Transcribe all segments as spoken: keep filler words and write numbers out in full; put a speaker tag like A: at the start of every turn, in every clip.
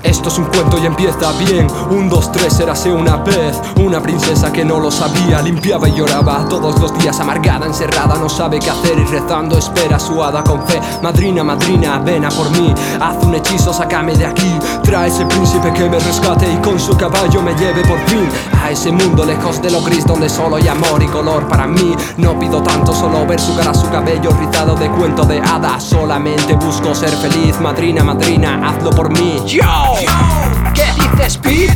A: Esto es un cuento y empieza bien. Un, dos, tres, érase una vez una princesa que no lo sabía. Limpiaba y lloraba todos los días, amargada, encerrada, no sabe qué hacer y rezando espera su hada con fe. Madrina, madrina, ven a por mí, haz un hechizo, sácame de aquí. Trae ese príncipe que me rescate y con su caballo me lleve por fin a ese mundo lejos de lo gris donde solo hay amor y color para mí. No pido tanto, solo ver su cara, su cabello rizado de cuento de hadas. Solamente busco ser feliz. Madrina, madrina, hazlo por mí. Yo, ¿qué dices, Pete?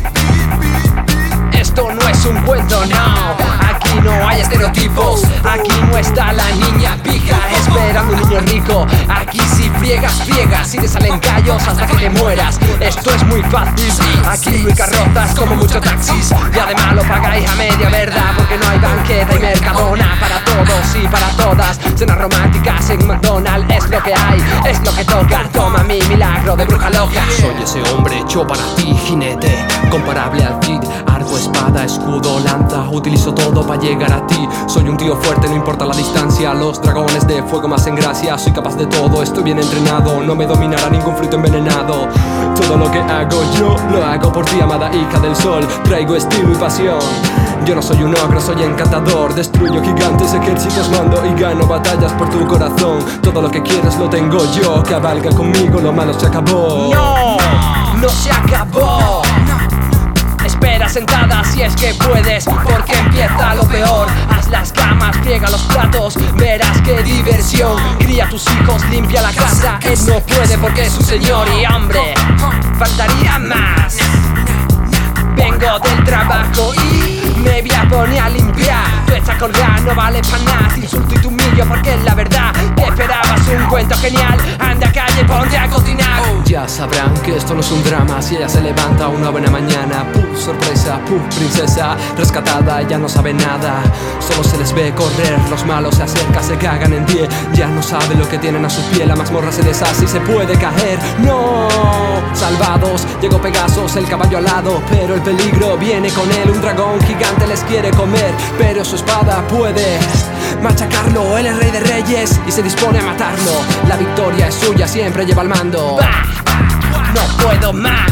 A: Esto no es un cuento, no. Aquí no hay estereotipos. Aquí no está la niña pija esperando un niño rico. Aquí si friegas, friegas y te salen callos hasta que te mueras. Esto es muy fácil. Aquí no hay carrozas como muchos taxis. Y además lo pagáis a media verdad, porque no hay banqueta y mercadona para todos y para todas. Cenas románticas en McDonald's es lo que hay, es lo que toca. Toma mi milagro de bruja loca. Soy ese hombre hecho para ti, jinete comparable al Cid. Arco, espada, escudo, lanza, utilizo todo para llegar a ti. Soy un tío fuerte, no importa la distancia. Los dragones de fuego más en gracia. Soy capaz de todo, estoy bien entrenado. No me dominará ningún fruto envenenado. Todo lo que hago yo, lo hago por ti, amada hija del sol. Traigo estilo y pasión. Yo no soy un ogro, soy encantador. Destruyo gigantes, ejércitos, mando y gano batallas por tu corazón. Todo lo que quieres lo tengo yo. Cabalga conmigo, lo malo se acabó. No, no se acabó. Espera sentada si es que puedes, porque empieza lo peor. Haz las camas, friega los platos, verás qué diversión. Cría a tus hijos, limpia la casa. Él no puede porque es su señor y hambre. Faltaría más. Vengo del trabajo y me voy a poner a limpiar. Tu esta colgada no vale pa' nada. Te insulto y te humillo porque es la verdad. Que esperabas un cuento genial. Anda a calle, ponte a cocinar. Ya sabrán que esto no es un drama. Si ella se levanta una buena mañana, puf, sorpresa, puf, princesa rescatada, ya no sabe nada. Solo se les ve correr, los malos se acercan, se cagan en pie. Ya no sabe lo que tienen a su pie. La mazmorra se deshace y se puede caer. No, salvados, llegó Pegasus, el caballo alado, pero el peligro viene con él. Un dragón gigante les quiere comer, pero su espada puede machacarlo. Él es rey de reyes y se dispone a matarlo. La victoria es suya, siempre lleva el mando. Bah, no puedo más.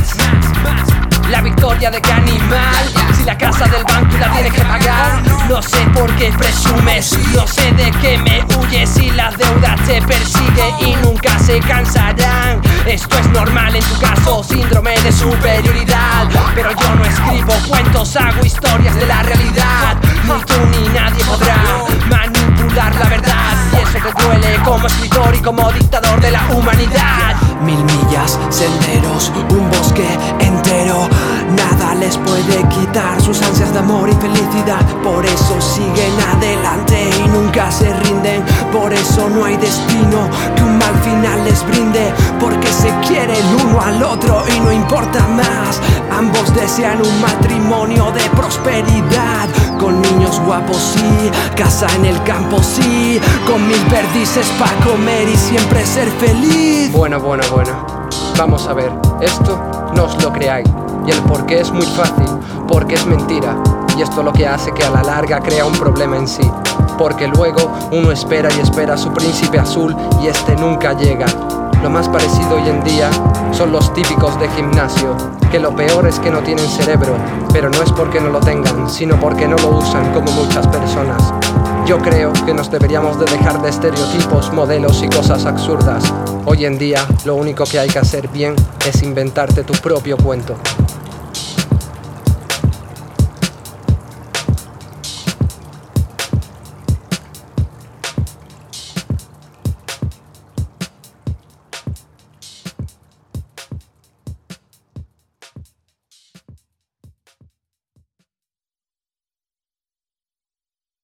A: La victoria de qué animal. Si la casa del banco la tienes que pagar. No sé por qué presumes, no sé de qué me huyes. Y la deuda te persigue y nunca se cansarán. Esto es normal en tu caso, síndrome de superioridad. Pero yo no escribo cuentos, hago historias de la realidad. Ni tú ni nadie podrá manipular la verdad. Y eso te duele como escritor y como dictador de la humanidad. Mil millas, senderos, un bosque entero. Nada les puede quitar sus ansias de amor y felicidad. Por eso siguen adelante y nunca se rinden. Por eso no hay destino que un mal final les brinde. Porque se quiere el uno al otro y no importa más. Ambos desean un matrimonio de prosperidad. Con niños guapos sí, casa en el campo sí. Con mil perdices pa' comer y siempre ser feliz. Bueno, bueno, bueno, vamos a ver, esto no os lo creáis. Y el por qué es muy fácil, porque es mentira. Y esto lo que hace que a la larga crea un problema en sí. Porque luego uno espera y espera a su príncipe azul y este nunca llega. Lo más parecido hoy en día son los típicos de gimnasio, que lo peor es que no tienen cerebro, pero no es porque no lo tengan, sino porque no lo usan como muchas personas. Yo creo que nos deberíamos de dejar de estereotipos, modelos y cosas absurdas. Hoy en día lo único que hay que hacer bien es inventarte tu propio cuento.